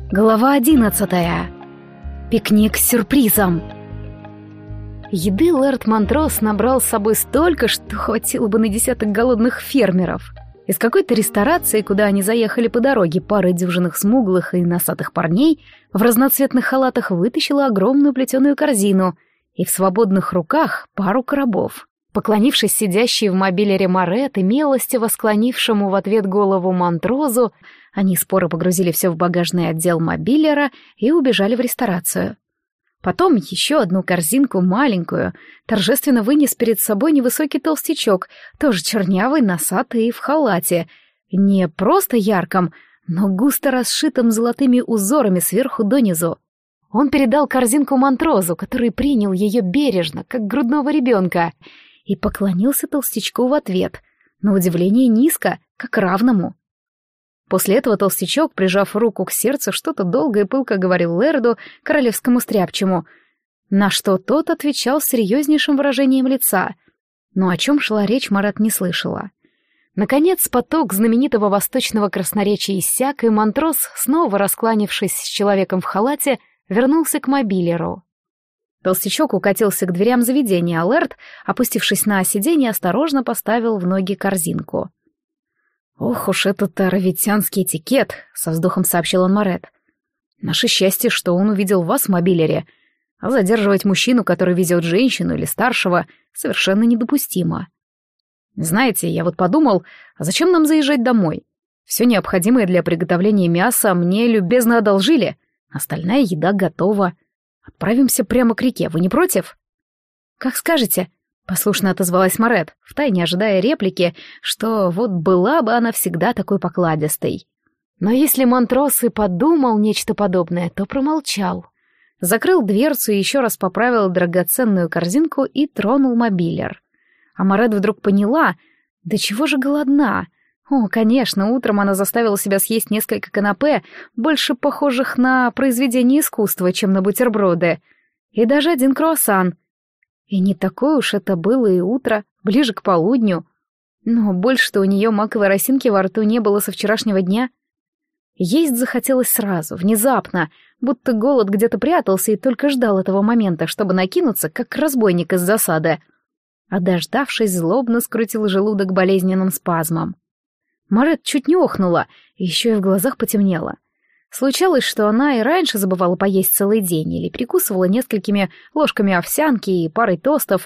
Глава 11. Пикник с сюрпризом. Еды лэрд Монтрос набрал с собой столько, что хватило бы на десяток голодных фермеров. Из какой-то ресторации, куда они заехали по дороге, пара дюжинных смуглых и носатых парней в разноцветных халатах вытащила огромную плетеную корзину и в свободных руках пару коробов. Поклонившись сидящей в мобилере Морет и милостиво склонившему в ответ голову Монтрозу, они споро погрузили все в багажный отдел мобилера и убежали в ресторацию. Потом еще одну корзинку маленькую торжественно вынес перед собой невысокий толстячок, тоже чернявый, носатый и в халате, не просто ярком, но густо расшитым золотыми узорами сверху донизу. Он передал корзинку Монтрозу, который принял ее бережно, как грудного ребенка, и поклонился толстячку в ответ, на удивление низко, как равному. После этого толстячок, прижав руку к сердцу, что-то долго и пылко говорил лэрду, королевскому стряпчему, на что тот отвечал с серьезнейшим выражением лица. Но о чем шла речь, Марат не слышала. Наконец поток знаменитого восточного красноречия иссяк, и Монтрос, снова раскланившись с человеком в халате, вернулся к мобилеру. Толстячок укатился к дверям заведения, а лэрд, опустившись на сиденье, осторожно поставил в ноги корзинку. «Ох уж этот равитянский этикет», — со вздохом сообщил он Морет. «Наше счастье, что он увидел вас в мобилере, а задерживать мужчину, который везет женщину или старшего, совершенно недопустимо. Знаете, я вот подумал, а зачем нам заезжать домой? Все необходимое для приготовления мяса мне любезно одолжили, остальная еда готова. Отправимся прямо к реке, вы не против?» «Как скажете», — послушно отозвалась Морет, втайне ожидая реплики, что вот была бы она всегда такой покладистой. Но если Монтрос и подумал нечто подобное, то промолчал. Закрыл дверцу и еще раз поправил драгоценную корзинку и тронул мобилер. А Морет вдруг поняла, да чего же голодна. О, конечно, утром она заставила себя съесть несколько канапе, больше похожих на произведение искусства, чем на бутерброды, и даже один круассан. И не такое уж это было и утро, ближе к полудню. Но больше-то у нее маковой росинки во рту не было со вчерашнего дня. Есть захотелось сразу, внезапно, будто голод где-то прятался и только ждал этого момента, чтобы накинуться, как разбойник из засады. А дождавшись, злобно скрутил желудок болезненным спазмом. Морет чуть не охнула, и еще и в глазах потемнело. Случалось, что она и раньше забывала поесть целый день или прикусывала несколькими ложками овсянки и парой тостов,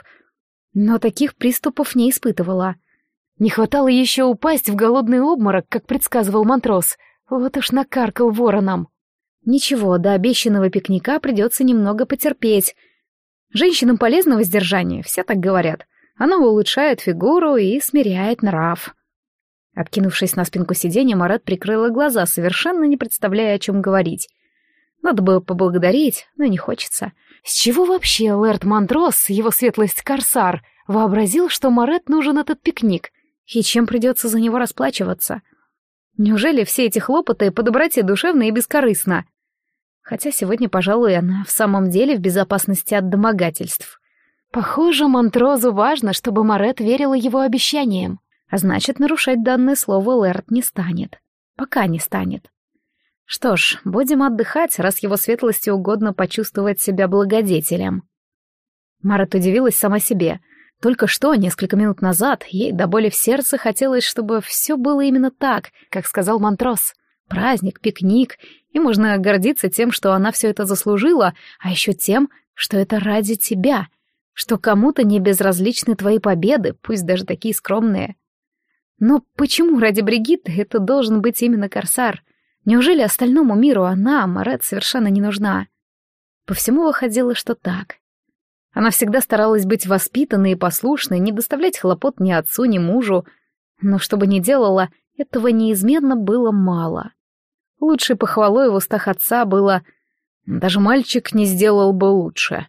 но таких приступов не испытывала. Не хватало еще упасть в голодный обморок, как предсказывал Монтрос. Вот уж накаркал вороном. Ничего, до обещанного пикника придется немного потерпеть. Женщинам полезно воздержание, все так говорят. Оно улучшает фигуру и смиряет нрав. Откинувшись на спинку сиденья, Марат прикрыла глаза, совершенно не представляя, о чем говорить. Надо было поблагодарить, но не хочется. С чего вообще лэрд Монтрос, его светлость Корсар, вообразил, что Марет нужен этот пикник, и чем придется за него расплачиваться? Неужели все эти хлопоты по доброте душевно и бескорыстно? Хотя сегодня, пожалуй, она в самом деле в безопасности от домогательств. Похоже, Монтрозу важно, чтобы Марет верила его обещаниям. А значит, нарушать данное слово лэрд не станет. Пока не станет. Что ж, будем отдыхать, раз его светлости угодно почувствовать себя благодетелем. Марет удивилась сама себе. Только что, несколько минут назад, ей до боли в сердце хотелось, чтобы все было именно так, как сказал Монтрос. Праздник, пикник, и можно гордиться тем, что она все это заслужила, а еще тем, что это ради тебя, что кому-то не безразличны твои победы, пусть даже такие скромные. Но почему ради Бригитты это должен быть именно Корсар? Неужели остальному миру она, Марет, совершенно не нужна? По всему выходило, что так. Она всегда старалась быть воспитанной и послушной, не доставлять хлопот ни отцу, ни мужу. Но что бы ни делала, этого неизменно было мало. Лучшей похвалой в устах отца было «даже мальчик не сделал бы лучше».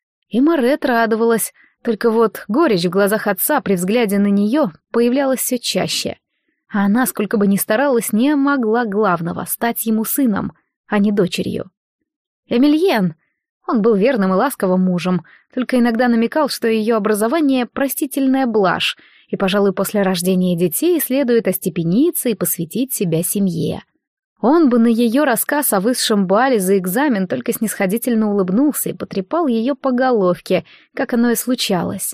И Марет радовалась. Только вот горечь в глазах отца при взгляде на нее появлялась все чаще. А она, сколько бы ни старалась, не могла главного — стать ему сыном, а не дочерью. Эмильен, он был верным и ласковым мужем, только иногда намекал, что ее образование — простительная блажь, и, пожалуй, после рождения детей следует остепениться и посвятить себя семье. Он бы на ее рассказ о высшем бале за экзамен только снисходительно улыбнулся и потрепал ее по головке, как оно и случалось.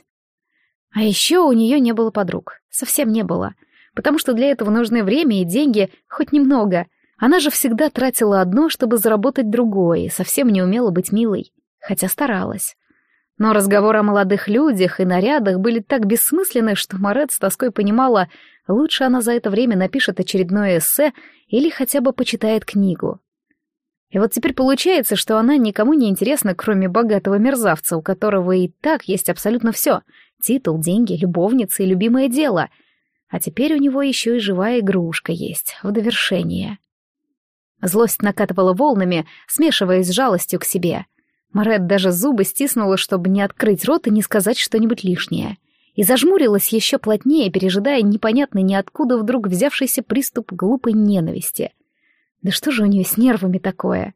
А еще у нее не было подруг, совсем не было, потому что для этого нужны время и деньги, хоть немного. Она же всегда тратила одно, чтобы заработать другое, и совсем не умела быть милой, хотя старалась. Но разговоры о молодых людях и нарядах были так бессмысленны, что Моретт с тоской понимала, лучше она за это время напишет очередное эссе или хотя бы почитает книгу. И вот теперь получается, что она никому не интересна, кроме богатого мерзавца, у которого и так есть абсолютно все — титул, деньги, любовница и любимое дело. А теперь у него еще и живая игрушка есть, в довершение. Злость накатывала волнами, смешиваясь с жалостью к себе. Моретт даже зубы стиснула, чтобы не открыть рот и не сказать что-нибудь лишнее. И зажмурилась еще плотнее, пережидая непонятный ниоткуда вдруг взявшийся приступ глупой ненависти. Да что же у нее с нервами такое?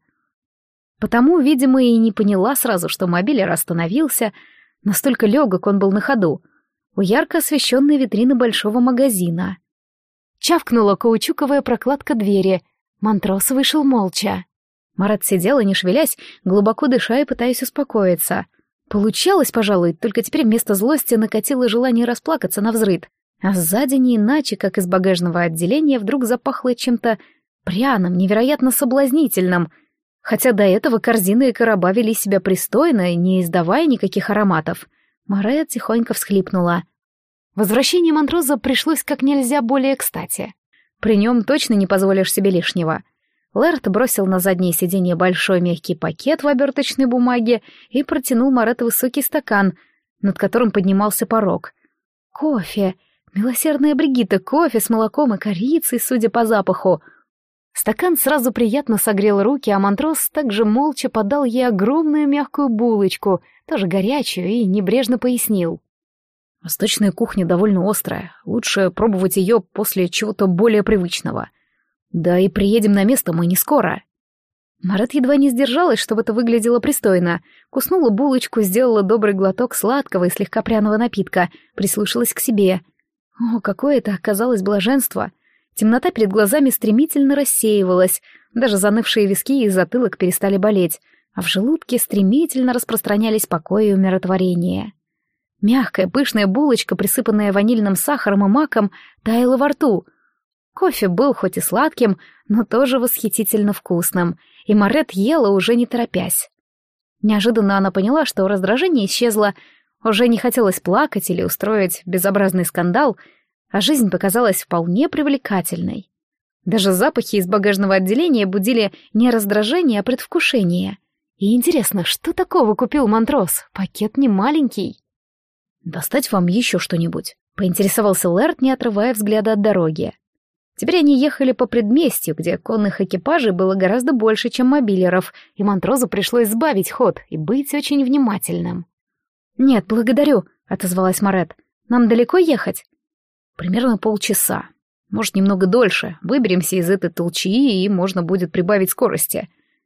Потому, видимо, и не поняла сразу, что мобилер остановился. Настолько легок он был на ходу. У ярко освещенной витрины большого магазина. Чавкнула каучуковая прокладка двери. Монтрос вышел молча. Моретт сидела, не шевелясь, глубоко дыша и пытаясь успокоиться. Получалось, пожалуй, только теперь вместо злости накатило желание расплакаться навзрыд. А сзади не иначе, как из багажного отделения, вдруг запахло чем-то пряным, невероятно соблазнительным, хотя до этого корзины и короба вели себя пристойно, не издавая никаких ароматов. Моретт тихонько всхлипнула. Возвращение Монтроза пришлось как нельзя более кстати. При нем точно не позволишь себе лишнего. Лэрд бросил на заднее сиденье большой мягкий пакет в оберточной бумаге и протянул Моретт высокий стакан, над которым поднимался порог. Кофе! Милосердная Бригитта, кофе с молоком и корицей, судя по запаху. Стакан сразу приятно согрел руки, а Монтрос также молча подал ей огромную мягкую булочку, тоже горячую, и небрежно пояснил. «Восточная кухня довольно острая, лучше пробовать ее после чего-то более привычного. Да и приедем на место мы не скоро». Моретт едва не сдержалась, чтобы это выглядело пристойно. Куснула булочку, сделала добрый глоток сладкого и слегка пряного напитка, прислушалась к себе. О, какое это оказалось блаженство! Темнота перед глазами стремительно рассеивалась, даже занывшие виски и затылок перестали болеть, а в желудке стремительно распространялись покой и умиротворение. Мягкая, пышная булочка, присыпанная ванильным сахаром и маком, таяла во рту. Кофе был хоть и сладким, но тоже восхитительно вкусным, и Моретт ела уже не торопясь. Неожиданно она поняла, что раздражение исчезло, уже не хотелось плакать или устроить безобразный скандал, а жизнь показалась вполне привлекательной. Даже запахи из багажного отделения будили не раздражение, а предвкушение. И интересно, что такого купил Монтрос? Пакет не маленький. «Достать вам еще что-нибудь?» — поинтересовался Лэрд, не отрывая взгляда от дороги. Теперь они ехали по предместью, где конных экипажей было гораздо больше, чем мобилеров, и Монтрозу пришлось сбавить ход и быть очень внимательным. «Нет, благодарю», — отозвалась Моретт. «Нам далеко ехать?» «Примерно полчаса. Может, немного дольше. Выберемся из этой толчии, и можно будет прибавить скорости.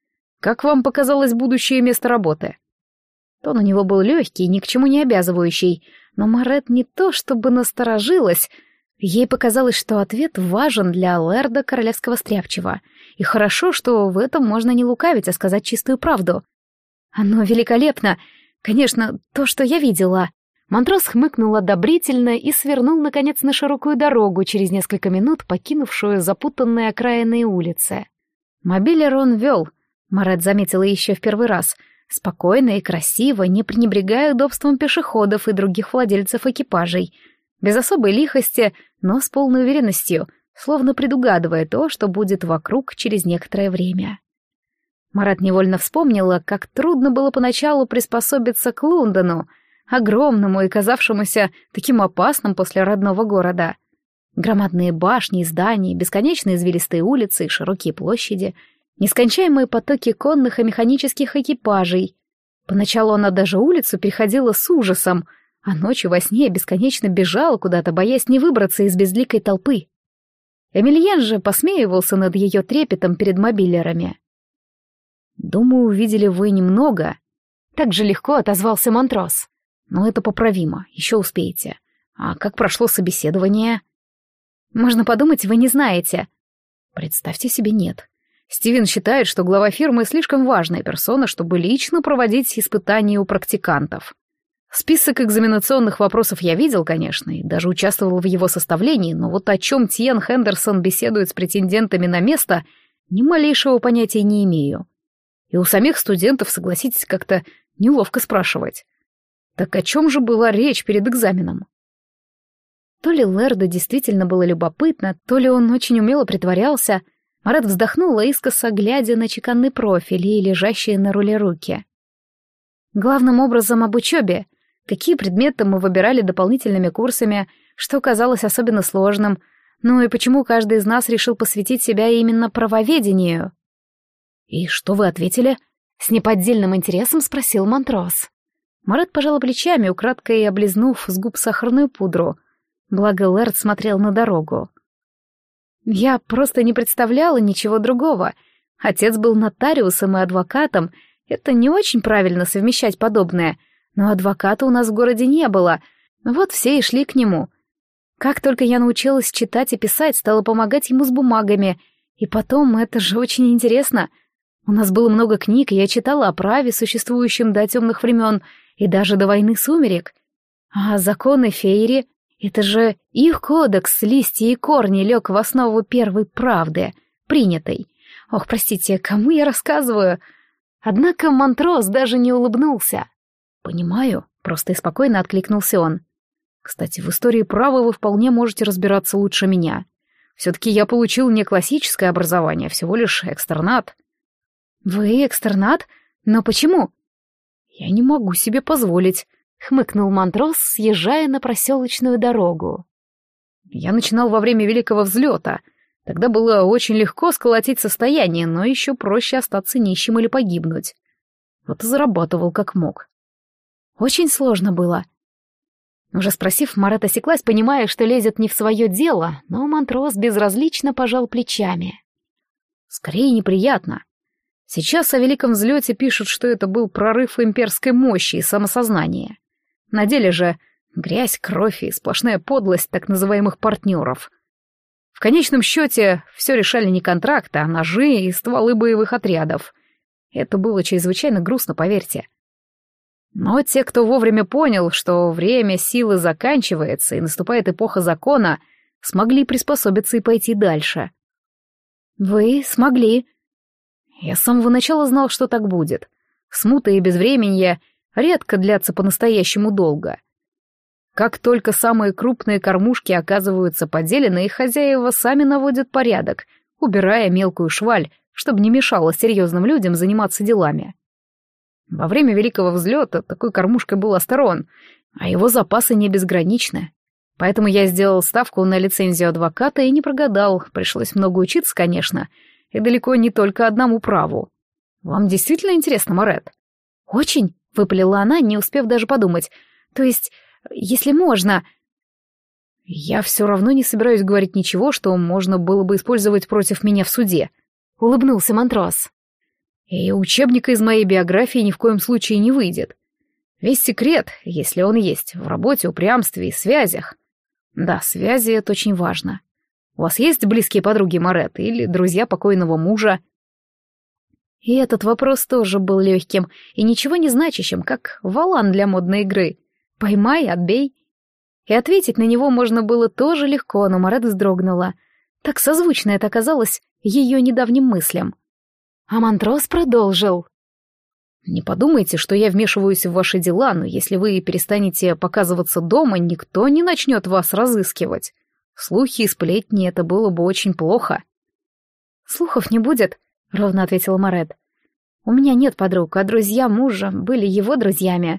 Как вам показалось будущее место работы?» Тон у него был легкий, ни к чему не обязывающий, но Моретт не то чтобы насторожилась. Ей показалось, что ответ важен для Лэрда Королевского Стряпчего, и хорошо, что в этом можно не лукавить, а сказать чистую правду. «Оно великолепно! Конечно, то, что я видела!» Монтрос хмыкнул одобрительно и свернул, наконец, на широкую дорогу, через несколько минут покинувшую запутанные окраинные улицы. Мобилер он вел, Моретт заметила еще в первый раз, спокойно и красиво, не пренебрегая удобством пешеходов и других владельцев экипажей, без особой лихости, но с полной уверенностью, словно предугадывая то, что будет вокруг через некоторое время. Моретт невольно вспомнила, как трудно было поначалу приспособиться к Лондону, огромному и казавшемуся таким опасным после родного города. Громадные башни и здания, бесконечные извилистые улицы и широкие площади, нескончаемые потоки конных и механических экипажей. Поначалу она даже улицу переходила с ужасом, а ночью во сне бесконечно бежала куда-то, боясь не выбраться из безликой толпы. Эмильен же посмеивался над ее трепетом перед мобилерами. «Думаю, увидели вы немного», — так же легко отозвался Монтрос. «Но это поправимо, еще успеете. А как прошло собеседование?» «Можно подумать, вы не знаете». «Представьте себе, нет. Стивен считает, что глава фирмы слишком важная персона, чтобы лично проводить испытания у практикантов. Список экзаменационных вопросов я видел, конечно, и даже участвовал в его составлении, но вот о чем Тиен Хендерсон беседует с претендентами на место, ни малейшего понятия не имею. И у самих студентов, согласитесь, как-то неловко спрашивать. Так о чем же была речь перед экзаменом? То ли Лэрду действительно было любопытно, то ли он очень умело притворялся. Марет вздохнула, искоса глядя на чеканный профиль и лежащие на руле руки. Главным образом об учебе. Какие предметы мы выбирали дополнительными курсами, что казалось особенно сложным, ну и почему каждый из нас решил посвятить себя именно правоведению. «И что вы ответили?» — с неподдельным интересом спросил Монтрос. Марет пожала плечами, украдкой облизнув с губ сахарную пудру. Благо Лэрд смотрел на дорогу. «Я просто не представляла ничего другого. Отец был нотариусом и адвокатом. Это не очень правильно совмещать подобное. Но адвоката у нас в городе не было. Вот все и шли к нему. Как только я научилась читать и писать, стала помогать ему с бумагами. И потом, это же очень интересно. У нас было много книг, и я читала о праве, существующем до темных времен, и даже до войны сумерек. А законы Фейри — это же их кодекс, листья и корни лег в основу первой правды, принятой. Ох, простите, кому я рассказываю? Однако Монтрос даже не улыбнулся. «Понимаю», — просто и спокойно откликнулся он. «Кстати, в истории права вы вполне можете разбираться лучше меня. Все-таки я получил не классическое образование, всего лишь экстернат». «Вы экстернат? Но почему?» «Я не могу себе позволить», — хмыкнул Монтрос, съезжая на проселочную дорогу. «Я начинал во время Великого Взлета. Тогда было очень легко сколотить состояние, но еще проще остаться нищим или погибнуть. Вот и зарабатывал как мог». «Очень сложно было». Уже спросив, Марет осеклась, понимая, что лезет не в свое дело, но Монтрос безразлично пожал плечами. «Скорее неприятно. Сейчас о Великом Взлете пишут, что это был прорыв имперской мощи и самосознания. На деле же грязь, кровь и сплошная подлость так называемых партнеров. В конечном счете все решали не контракты, а ножи и стволы боевых отрядов. Это было чрезвычайно грустно, поверьте. Но те, кто вовремя понял, что время силы заканчивается и наступает эпоха закона, смогли приспособиться и пойти дальше. Вы смогли. Я с самого начала знал, что так будет. Смута и безвременье редко длятся по-настоящему долго. Как только самые крупные кормушки оказываются поделены, их хозяева сами наводят порядок, убирая мелкую шваль, чтобы не мешало серьезным людям заниматься делами. Во время Великого Взлета такой кормушкой был Астарон, а его запасы не безграничны. Поэтому я сделал ставку на лицензию адвоката и не прогадал, пришлось много учиться, конечно, и далеко не только одному праву. Вам действительно интересно, Марет? «Очень», — выпалила она, не успев даже подумать. «То есть, если можно...» «Я все равно не собираюсь говорить ничего, что можно было бы использовать против меня в суде», — улыбнулся Монтрос. «И учебника из моей биографии ни в коем случае не выйдет. Весь секрет, если он есть, в работе, упрямстве и связях. Да, связи — это очень важно. У вас есть близкие подруги Марет или друзья покойного мужа?» И этот вопрос тоже был легким и ничего не значащим, как валан для модной игры. «Поймай, отбей». И ответить на него можно было тоже легко, но Марет вздрогнула. Так созвучно это оказалось ее недавним мыслям. А Монтрос продолжил. «Не подумайте, что я вмешиваюсь в ваши дела, но если вы перестанете показываться дома, никто не начнет вас разыскивать. Слухи и сплетни — это было бы очень плохо». «Слухов не будет», — ровно ответила Марет. «У меня нет подруг, а друзья мужа были его друзьями».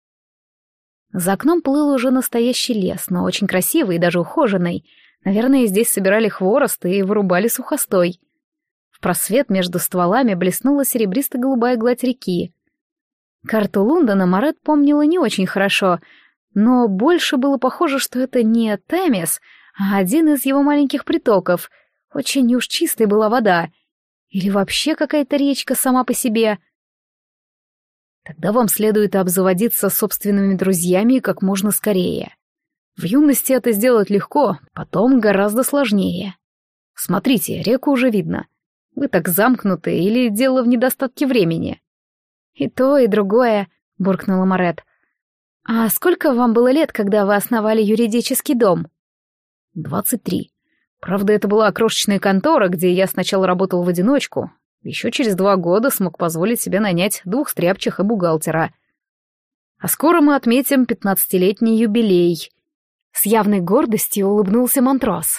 За окном плыл уже настоящий лес, но очень красивый и даже ухоженный. Наверное, здесь собирали хворост и вырубали сухостой. В просвет между стволами блеснула серебристо-голубая гладь реки. Карту Лондона Марет помнила не очень хорошо, но больше было похоже, что это не Темес, а один из его маленьких притоков. Очень уж чистой была вода. Или вообще какая-то речка сама по себе. Тогда вам следует обзаводиться собственными друзьями как можно скорее. В юности это сделать легко, потом гораздо сложнее. Смотрите, реку уже видно. Вы так замкнуты или дело в недостатке времени?» «И то, и другое», — буркнула Марет. «А сколько вам было лет, когда вы основали юридический дом?» 23. Правда, это была крошечная контора, где я сначала работал в одиночку. Еще через 2 года смог позволить себе нанять 2 стряпчих и бухгалтера. А скоро мы отметим 15-летний юбилей. С явной гордостью улыбнулся Монтрос.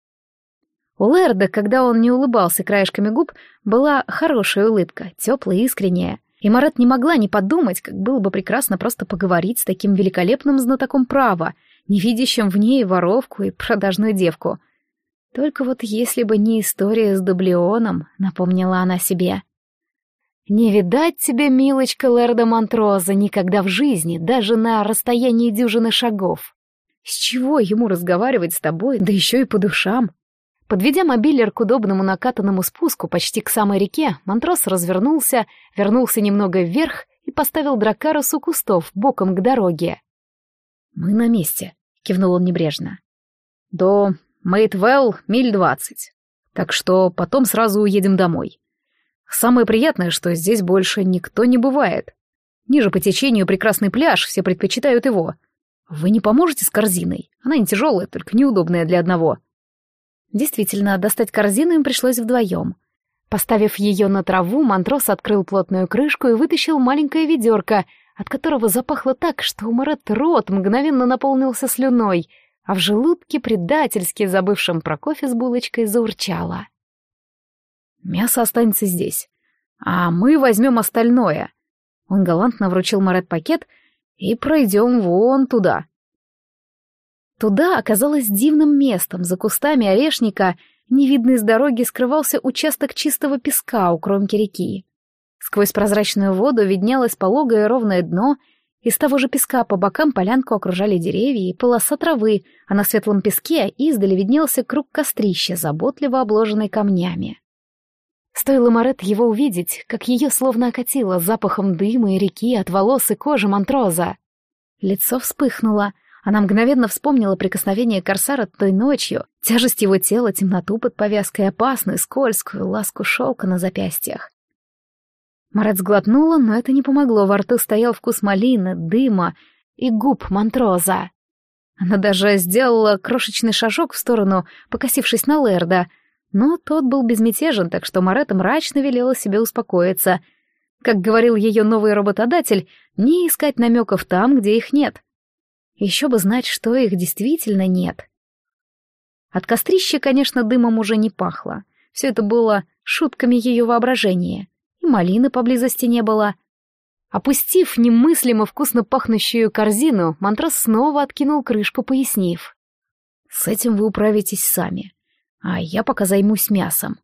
У Лэрда, когда он не улыбался краешками губ, была хорошая улыбка, теплая и искренняя. И Марет не могла не подумать, как было бы прекрасно просто поговорить с таким великолепным знатоком права, не видящим в ней воровку и продажную девку. Только вот если бы не история с дублионом, напомнила она себе. «Не видать тебе, милочка Лэрда Монтроза, никогда в жизни, даже на расстоянии дюжины шагов. С чего ему разговаривать с тобой, да еще и по душам?» Подведя мобилер к удобному накатанному спуску почти к самой реке, Монтрос развернулся, вернулся немного вверх и поставил Драккарус у кустов, боком к дороге. «Мы на месте», — кивнул он небрежно. «До Мейтвелл миль 20, так что потом сразу уедем домой. Самое приятное, что здесь больше никто не бывает. Ниже по течению прекрасный пляж, все предпочитают его. Вы не поможете с корзиной? Она не тяжелая, только неудобная для одного». Действительно, достать корзину им пришлось вдвоем. Поставив ее на траву, Монтрос открыл плотную крышку и вытащил маленькое ведерко, от которого запахло так, что у Марет рот мгновенно наполнился слюной, а в желудке, предательски забывшем про кофе с булочкой, заурчало. «Мясо останется здесь, а мы возьмем остальное». Он галантно вручил Марет пакет и пройдем вон туда. Туда оказалось дивным местом, за кустами орешника, невидный с дороги, скрывался участок чистого песка у кромки реки. Сквозь прозрачную воду виднелось пологое ровное дно, из того же песка по бокам полянку окружали деревья и полоса травы, а на светлом песке издали виднелся круг кострища, заботливо обложенный камнями. Стоило Марет его увидеть, как ее словно окатило запахом дыма и реки от волос и кожи Монтроза. Лицо вспыхнуло. Она мгновенно вспомнила прикосновение корсара той ночью, тяжесть его тела, темноту под повязкой, опасную, скользкую, ласку шелка на запястьях. Марет сглотнула, но это не помогло, во рту стоял вкус малины, дыма и губ Монтроза. Она даже сделала крошечный шажок в сторону, покосившись на Лэрда, но тот был безмятежен, так что Марет мрачно велела себе успокоиться. Как говорил ее новый работодатель, не искать намеков там, где их нет. Еще бы знать, что их действительно нет. От кострища, конечно, дымом уже не пахло. Все это было шутками ее воображения. И малины поблизости не было. Опустив немыслимо вкусно пахнущую корзину, Монтрос снова откинул крышку, пояснив: «С этим вы управитесь сами, а я пока займусь мясом».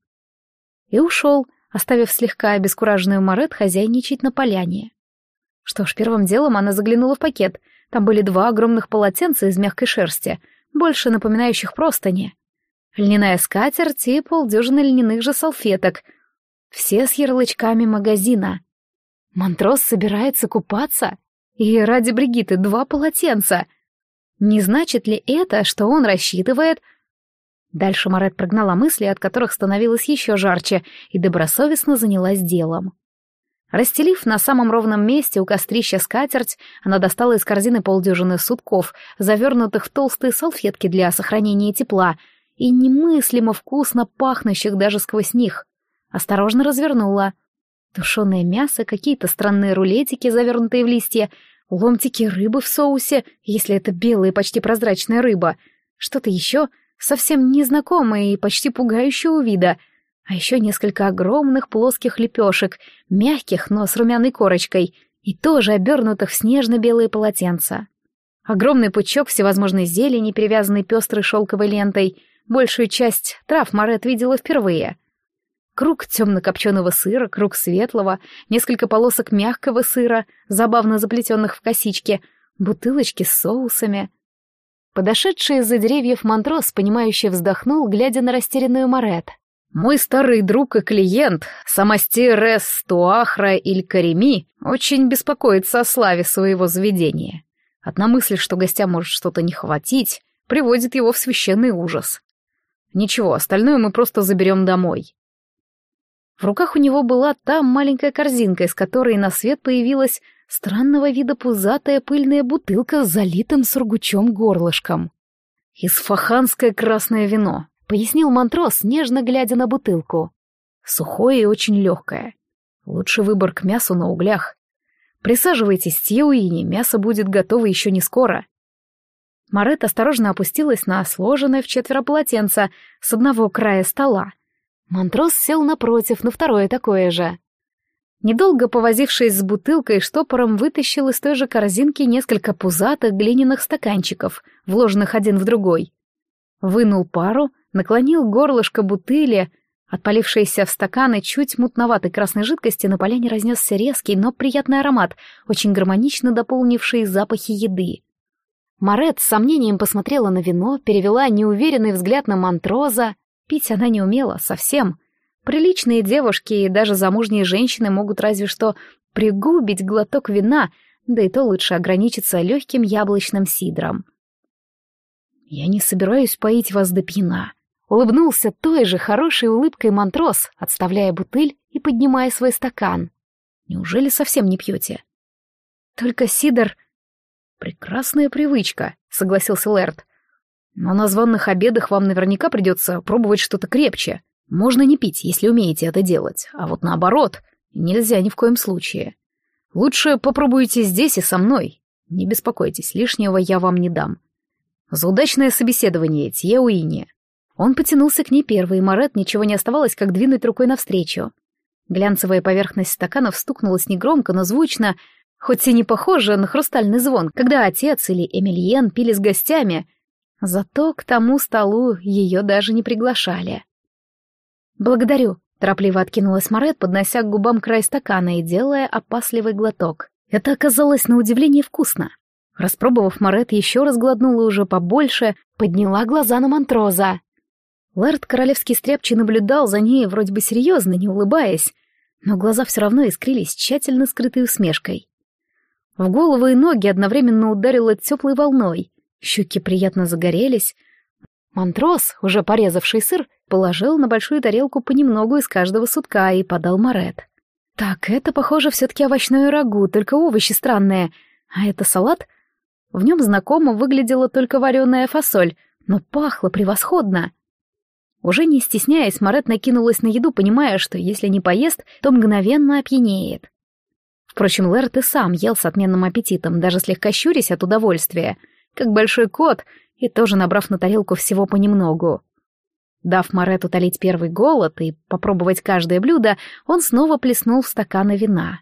И ушел, оставив слегка обескураженную Марет хозяйничать на поляне. Что ж, первым делом она заглянула в пакет. Там были 2 огромных полотенца из мягкой шерсти, больше напоминающих простыни. Льняная скатерть и 50 льняных же салфеток. Все с ярлычками магазина. Монтрос собирается купаться? И ради Бригитты 2 полотенца. Не значит ли это, что он рассчитывает... Дальше Марет прогнала мысли, от которых становилось еще жарче, и добросовестно занялась делом. Расстелив на самом ровном месте у кострища скатерть, она достала из корзины 50 сутков, завернутых в толстые салфетки для сохранения тепла, и немыслимо вкусно пахнущих даже сквозь них. Осторожно развернула. Тушеное мясо, какие-то странные рулетики, завернутые в листья, ломтики рыбы в соусе, если это белая почти прозрачная рыба, что-то еще совсем незнакомое и почти пугающего вида — а еще несколько огромных плоских лепешек, мягких, но с румяной корочкой, и тоже обернутых в снежно-белые полотенца. Огромный пучок всевозможной зелени, перевязанный пестрой шелковой лентой, большую часть трав Марет видела впервые. Круг темно-копченого сыра, круг светлого, несколько полосок мягкого сыра, забавно заплетенных в косички, бутылочки с соусами. Подошедший из-за деревьев Монтрос, понимающе вздохнул, глядя на растерянную Марет. «Мой старый друг и клиент, Самастир Эс Туахра Иль Кареми, очень беспокоится о славе своего заведения. Одна мысль, что гостям может что-то не хватить, приводит его в священный ужас. Ничего, остальное мы просто заберем домой». В руках у него была та маленькая корзинка, из которой на свет появилась странного вида пузатая пыльная бутылка с залитым сургучом горлышком. «Исфаханское красное вино», — пояснил Монтрос, нежно глядя на бутылку. «Сухое и очень легкое. Лучший выбор к мясу на углях. Присаживайтесь, Тьеуини, мясо будет готово еще не скоро». Марет осторожно опустилась на сложенное вчетверо полотенце с одного края стола. Монтрос сел напротив, на второе такое же. Недолго повозившись с бутылкой, штопором вытащил из той же корзинки несколько пузатых глиняных стаканчиков, вложенных один в другой. Вынул пару, наклонил горлышко бутыли, отпалившейся в стаканы чуть мутноватой красной жидкости, на поляне разнесся резкий, но приятный аромат, очень гармонично дополнивший запахи еды. Марет с сомнением посмотрела на вино, перевела неуверенный взгляд на Монтроза. Пить она не умела совсем. Приличные девушки и даже замужние женщины могут разве что пригубить глоток вина, да и то лучше ограничиться легким яблочным сидром. «Я не собираюсь поить вас до пьяна», — улыбнулся той же хорошей улыбкой Монтрос, отставляя бутыль и поднимая свой стакан. «Неужели совсем не пьете?» «Только сидр...» «Прекрасная привычка», — согласился Лэрд. «Но на званых обедах вам наверняка придется пробовать что-то крепче. Можно не пить, если умеете это делать, а вот наоборот, нельзя ни в коем случае. Лучше попробуйте здесь и со мной. Не беспокойтесь, лишнего я вам не дам. За удачное собеседование, Тьеуини». Он потянулся к ней первый, и Марет ничего не оставалось, как двинуть рукой навстречу. Глянцевая поверхность стаканов стукнулась негромко, но звучно, хоть и не похоже на хрустальный звон, когда отец или Эмильен пили с гостями, зато к тому столу ее даже не приглашали. «Благодарю», — торопливо откинулась Марет, поднося к губам край стакана и делая опасливый глоток. Это оказалось на удивление вкусно. Распробовав, Марет еще раз глотнула уже побольше, подняла глаза на Монтроза. Лэрд королевский стряпчий наблюдал за ней вроде бы серьезно, не улыбаясь, но глаза все равно искрились тщательно скрытой усмешкой. В голову и ноги одновременно ударило теплой волной, щеки приятно загорелись. Монтрос, уже порезавший сыр, положил на большую тарелку понемногу из каждого сутка и подал Марет. «Так, это, похоже, все-таки овощное рагу, только овощи странные. А это салат?» В нем знакомо выглядела только вареная фасоль, но пахло превосходно. Уже не стесняясь, Марет накинулась на еду, понимая, что если не поест, то мгновенно опьянеет. Впрочем, Лэрд и сам ел с отменным аппетитом, даже слегка щурясь от удовольствия, как большой кот, и тоже набрав на тарелку всего понемногу. Дав Марет утолить первый голод и попробовать каждое блюдо, он снова плеснул в стаканы вина.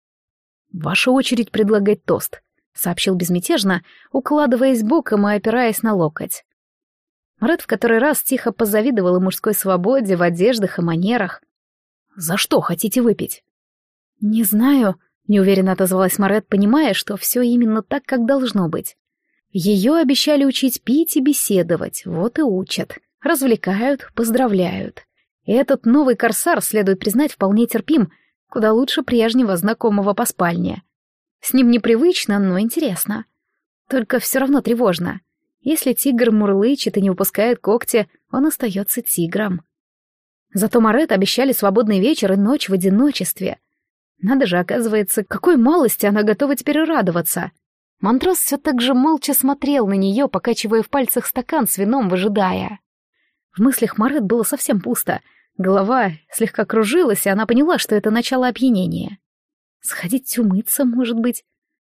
«Ваша очередь предлагать тост», — сообщил безмятежно, укладываясь боком и опираясь на локоть. Марет в который раз тихо позавидовала мужской свободе в одеждах и манерах. «За что хотите выпить?» «Не знаю», — неуверенно отозвалась Марет, понимая, что все именно так, как должно быть. Ее обещали учить пить и беседовать, вот и учат. Развлекают, поздравляют. И этот новый корсар, следует признать, вполне терпим, куда лучше прежнего знакомого по спальне. С ним непривычно, но интересно. Только все равно тревожно. Если тигр мурлычет и не выпускает когти, он остается тигром. Зато Марет обещали свободный вечер и ночь в одиночестве. Надо же, оказывается, какой малости она готова теперь радоваться. Монтрос все так же молча смотрел на нее, покачивая в пальцах стакан с вином, выжидая. В мыслях Марет было совсем пусто. Голова слегка кружилась, и она поняла, что это начало опьянения. Сходить умыться, может быть?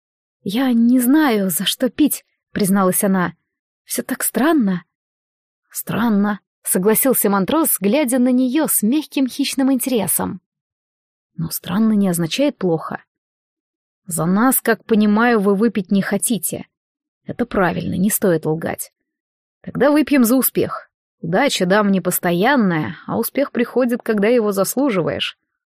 «Я не знаю, за что пить», — призналась она. «Все так странно». «Странно», — согласился Монтрос, глядя на нее с мягким хищным интересом. «Но странно не означает плохо. За нас, как понимаю, вы выпить не хотите. Это правильно, не стоит лгать. Тогда выпьем за успех. Удача, дам, непостоянная, а успех приходит, когда его заслуживаешь.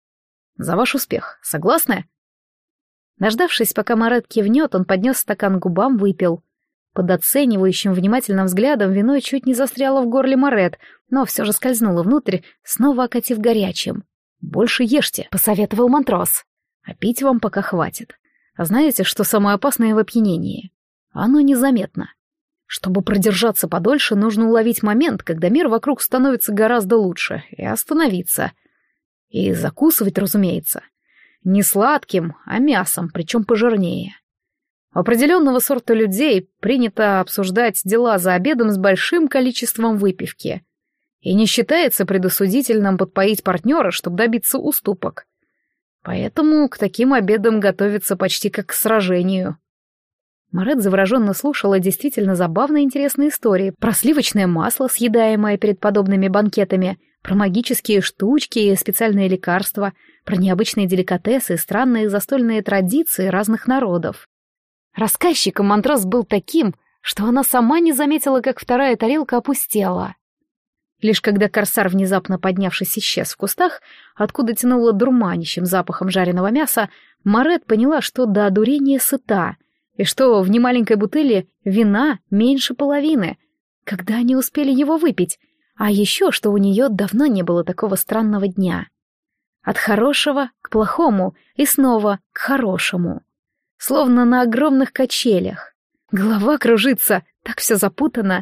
За ваш успех, согласны?» Дождавшись, пока Марет кивнет, он поднес стакан к губам, выпил. Под оценивающим внимательным взглядом вино чуть не застряло в горле Марет, но все же скользнуло внутрь, снова окатив горячим. «Больше ешьте», — посоветовал Монтрос. «А пить вам пока хватит. А знаете, что самое опасное в опьянении? Оно незаметно. Чтобы продержаться подольше, нужно уловить момент, когда мир вокруг становится гораздо лучше, и остановиться. И закусывать, разумеется, не сладким, а мясом, причем пожирнее. У определенного сорта людей принято обсуждать дела за обедом с большим количеством выпивки. И не считается предосудительным подпоить партнера, чтобы добиться уступок. Поэтому к таким обедам готовится почти как к сражению. Марет завороженно слушала действительно забавные и интересные истории про сливочное масло, съедаемое перед подобными банкетами, про магические штучки и специальные лекарства, про необычные деликатесы и странные застольные традиции разных народов. Рассказчиком Монтрос был таким, что она сама не заметила, как вторая тарелка опустела. Лишь когда корсар, внезапно поднявшись, исчез в кустах, откуда тянуло дурманящим запахом жареного мяса, Марет поняла, что до одурения сыта, и что в немаленькой бутыли вина меньше половины, когда они успели его выпить, а еще, что у нее давно не было такого странного дня. От хорошего к плохому и снова к хорошему. Словно на огромных качелях. Голова кружится, так все запутано.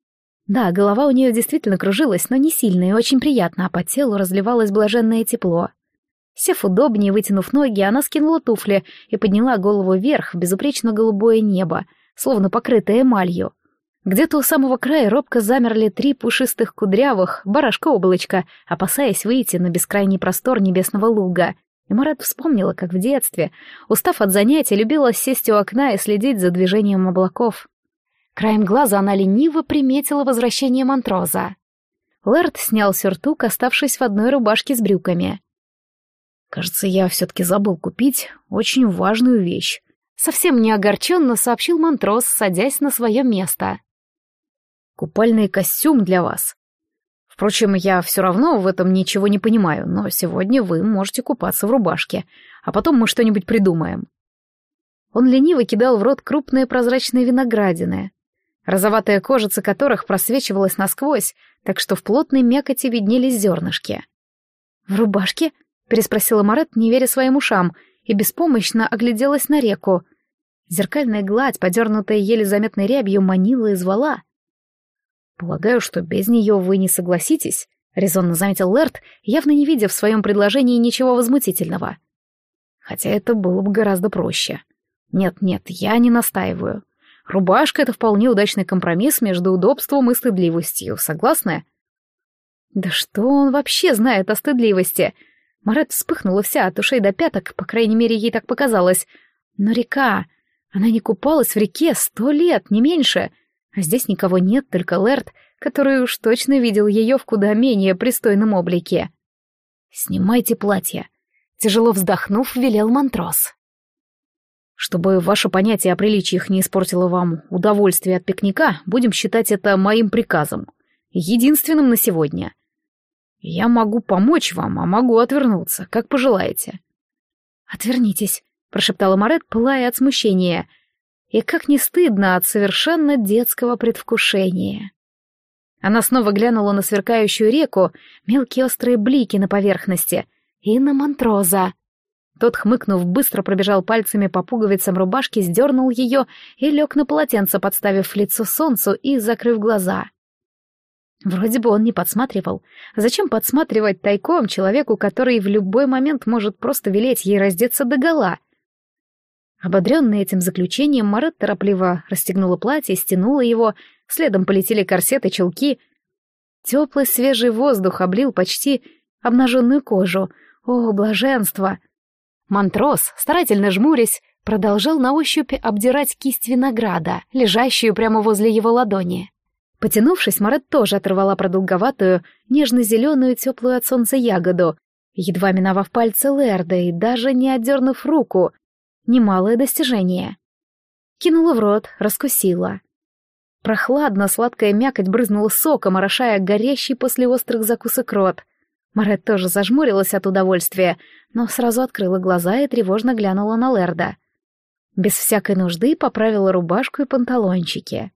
Да, голова у нее действительно кружилась, но не сильно и очень приятно, а по телу разливалось блаженное тепло. Сев удобнее, вытянув ноги, она скинула туфли и подняла голову вверх в безупречно голубое небо, словно покрытое эмалью. Где-то у самого края робко замерли 3 пушистых кудрявых барашка-облачка, опасаясь выйти на бескрайний простор небесного луга. И Марет вспомнила, как в детстве, устав от занятий, любила сесть у окна и следить за движением облаков. Краем глаза она лениво приметила возвращение Монтроза. Лэрд снял сюртук, оставшись в одной рубашке с брюками. «Кажется, я все-таки забыл купить очень важную вещь», — совсем не огорченно сообщил Монтрос, садясь на свое место. «Купальный костюм для вас. Впрочем, я все равно в этом ничего не понимаю, но сегодня вы можете купаться в рубашке, а потом мы что-нибудь придумаем». Он лениво кидал в рот крупные прозрачные виноградины, розоватая кожица которых просвечивалась насквозь, так что в плотной мякоти виднелись зернышки. «В рубашке?» — переспросила Марет, не веря своим ушам, и беспомощно огляделась на реку. Зеркальная гладь, подернутая еле заметной рябью, манила и звала. «Полагаю, что без нее вы не согласитесь», — резонно заметил Лэрд, явно не видя в своем предложении ничего возмутительного. «Хотя это было бы гораздо проще. Нет, я не настаиваю. Рубашка — это вполне удачный компромисс между удобством и стыдливостью, согласны?» «Да что он вообще знает о стыдливости?» Марет вспыхнула вся от ушей до пяток, по крайней мере, ей так показалось. Но река... Она не купалась в реке 100 лет, не меньше. А здесь никого нет, только Лэрд, который уж точно видел ее в куда менее пристойном облике. «Снимайте платье», — тяжело вздохнув, велел Монтрос. «Чтобы ваше понятие о приличиях не испортило вам удовольствие от пикника, будем считать это моим приказом, единственным на сегодня. Я могу помочь вам, а могу отвернуться, как пожелаете». «Отвернитесь», — прошептала Марет, пылая от смущения. И как не стыдно от совершенно детского предвкушения. Она снова глянула на сверкающую реку, мелкие острые блики на поверхности, и на Монтроза. Тот, хмыкнув, быстро пробежал пальцами по пуговицам рубашки, сдернул ее и лег на полотенце, подставив лицо солнцу и закрыв глаза. Вроде бы он не подсматривал. Зачем подсматривать тайком человеку, который в любой момент может просто велеть ей раздеться догола? Ободренная этим заключением, Марет торопливо расстегнула платье, стянула его, следом полетели корсет и чулки. Теплый свежий воздух облил почти обнаженную кожу. О, блаженство! Монтрос, старательно жмурясь, продолжал на ощупь обдирать кисть винограда, лежащую прямо возле его ладони. Потянувшись, Марет тоже оторвала продолговатую, нежно-зеленую, теплую от солнца ягоду, едва миновав пальцы Лэрда и даже не отдернув руку. Немалое достижение. Кинула в рот, раскусила. Прохладно сладкая мякоть брызнула соком, орошая горящий после острых закусок рот. Марет тоже зажмурилась от удовольствия, но сразу открыла глаза и тревожно глянула на Лэрда. Без всякой нужды поправила рубашку и панталончики.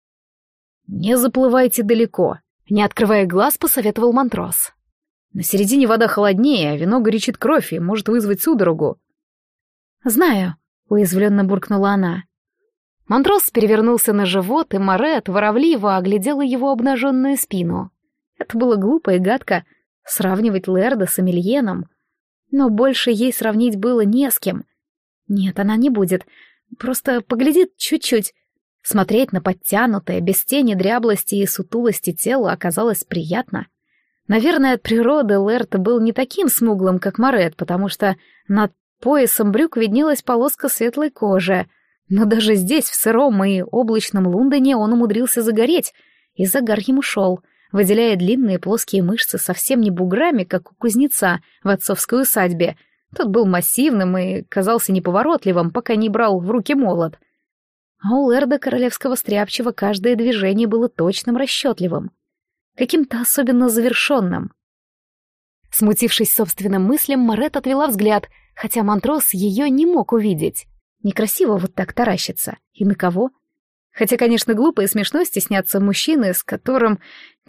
«Не заплывайте далеко», — не открывая глаз, посоветовал Монтрос. «На середине вода холоднее, а вино горячит кровь и может вызвать судорогу». «Знаю», — уязвленно буркнула она. Монтрос перевернулся на живот, и Марет воровливо оглядела его обнаженную спину. Это было глупо и гадко. Сравнивать Лэрда с Эмильеном? Но больше ей сравнить было не с кем. Нет, она не будет. Просто поглядит чуть-чуть. Смотреть на подтянутое, без тени дряблости и сутулости тело оказалось приятно. Наверное, от природы Лэрд был не таким смуглым, как Морет, потому что над поясом брюк виднелась полоска светлой кожи. Но даже здесь, в сыром и облачном Лондоне, он умудрился загореть, и загар ему шел, выделяя длинные плоские мышцы совсем не буграми, как у кузнеца в отцовской усадьбе. Тот был массивным и казался неповоротливым, пока не брал в руки молот. А у Лэрда королевского стряпчего каждое движение было точным, расчетливым, каким-то особенно завершенным. Смутившись собственным мыслям, Морет отвела взгляд, хотя Монтрос ее не мог увидеть. Некрасиво вот так таращиться. И на кого? Хотя, конечно, глупо и смешно стесняться мужчины, с который...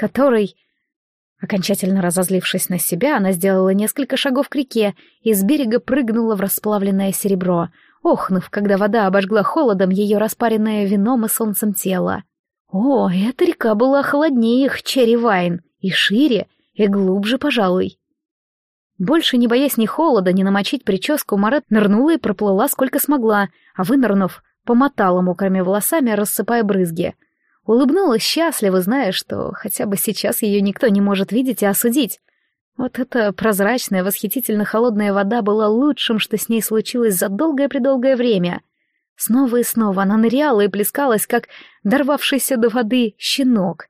Окончательно разозлившись на себя, она сделала несколько шагов к реке и с берега прыгнула в расплавленное серебро, охнув, когда вода обожгла холодом ее распаренное вином и солнцем тело. О, эта река была холоднее их Черри-Вайн, и шире, и глубже, пожалуй. Больше не боясь ни холода, ни намочить прическу, Морет нырнула и проплыла сколько смогла, а вынырнув, помотала мокрыми волосами, рассыпая брызги. Улыбнулась счастливо, зная, что хотя бы сейчас ее никто не может видеть и осудить. Вот эта прозрачная, восхитительно холодная вода была лучшим, что с ней случилось за долгое-предолгое время. Снова и снова она ныряла и плескалась, как дорвавшийся до воды щенок.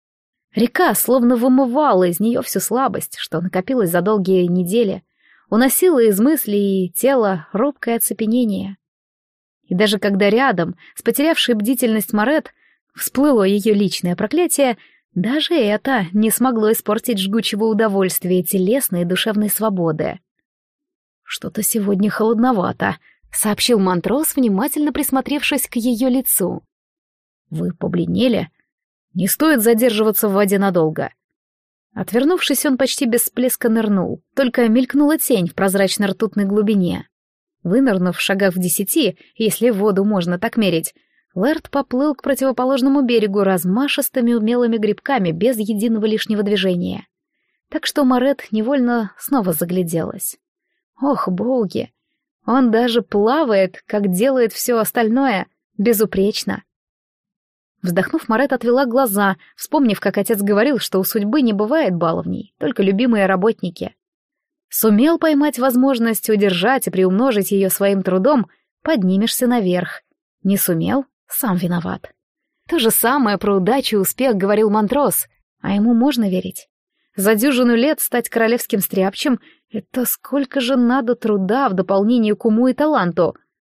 Река словно вымывала из нее всю слабость, что накопилось за долгие недели, уносила из мыслей и тела робкое оцепенение. И даже когда рядом, с потерявшей бдительность Морет, всплыло ее личное проклятие, даже это не смогло испортить жгучего удовольствия телесной и душевной свободы. «Что-то сегодня холодновато», — сообщил Монтрос, внимательно присмотревшись к ее лицу. «Вы побледнели? Не стоит задерживаться в воде надолго». Отвернувшись, он почти без всплеска нырнул, только мелькнула тень в прозрачно-ртутной глубине. Вынырнув в шагах в 10, если воду можно так мерить, Лэрд поплыл к противоположному берегу размашистыми умелыми грибками без единого лишнего движения. Так что Морет невольно снова загляделась. Ох, боги! Он даже плавает, как делает все остальное, безупречно. Вздохнув, Морет отвела глаза, вспомнив, как отец говорил, что у судьбы не бывает баловней, только любимые работники. Сумел поймать возможность удержать и приумножить ее своим трудом, поднимешься наверх. Не сумел? Сам виноват. То же самое про удачу и успех говорил Монтрос, а ему можно верить. За дюжину лет стать королевским стряпчем — это сколько же надо труда в дополнение к уму и таланту.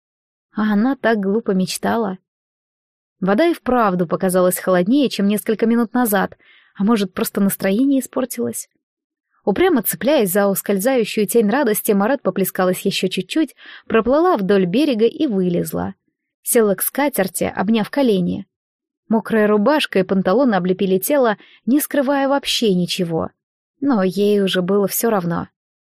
А она так глупо мечтала. Вода и вправду показалась холоднее, чем несколько минут назад, а может, просто настроение испортилось. Упрямо цепляясь за ускользающую тень радости, Морет поплескалась еще чуть-чуть, проплыла вдоль берега и вылезла. Села к скатерти, обняв колени. Мокрая рубашка и панталоны облепили тело, не скрывая вообще ничего. Но ей уже было все равно.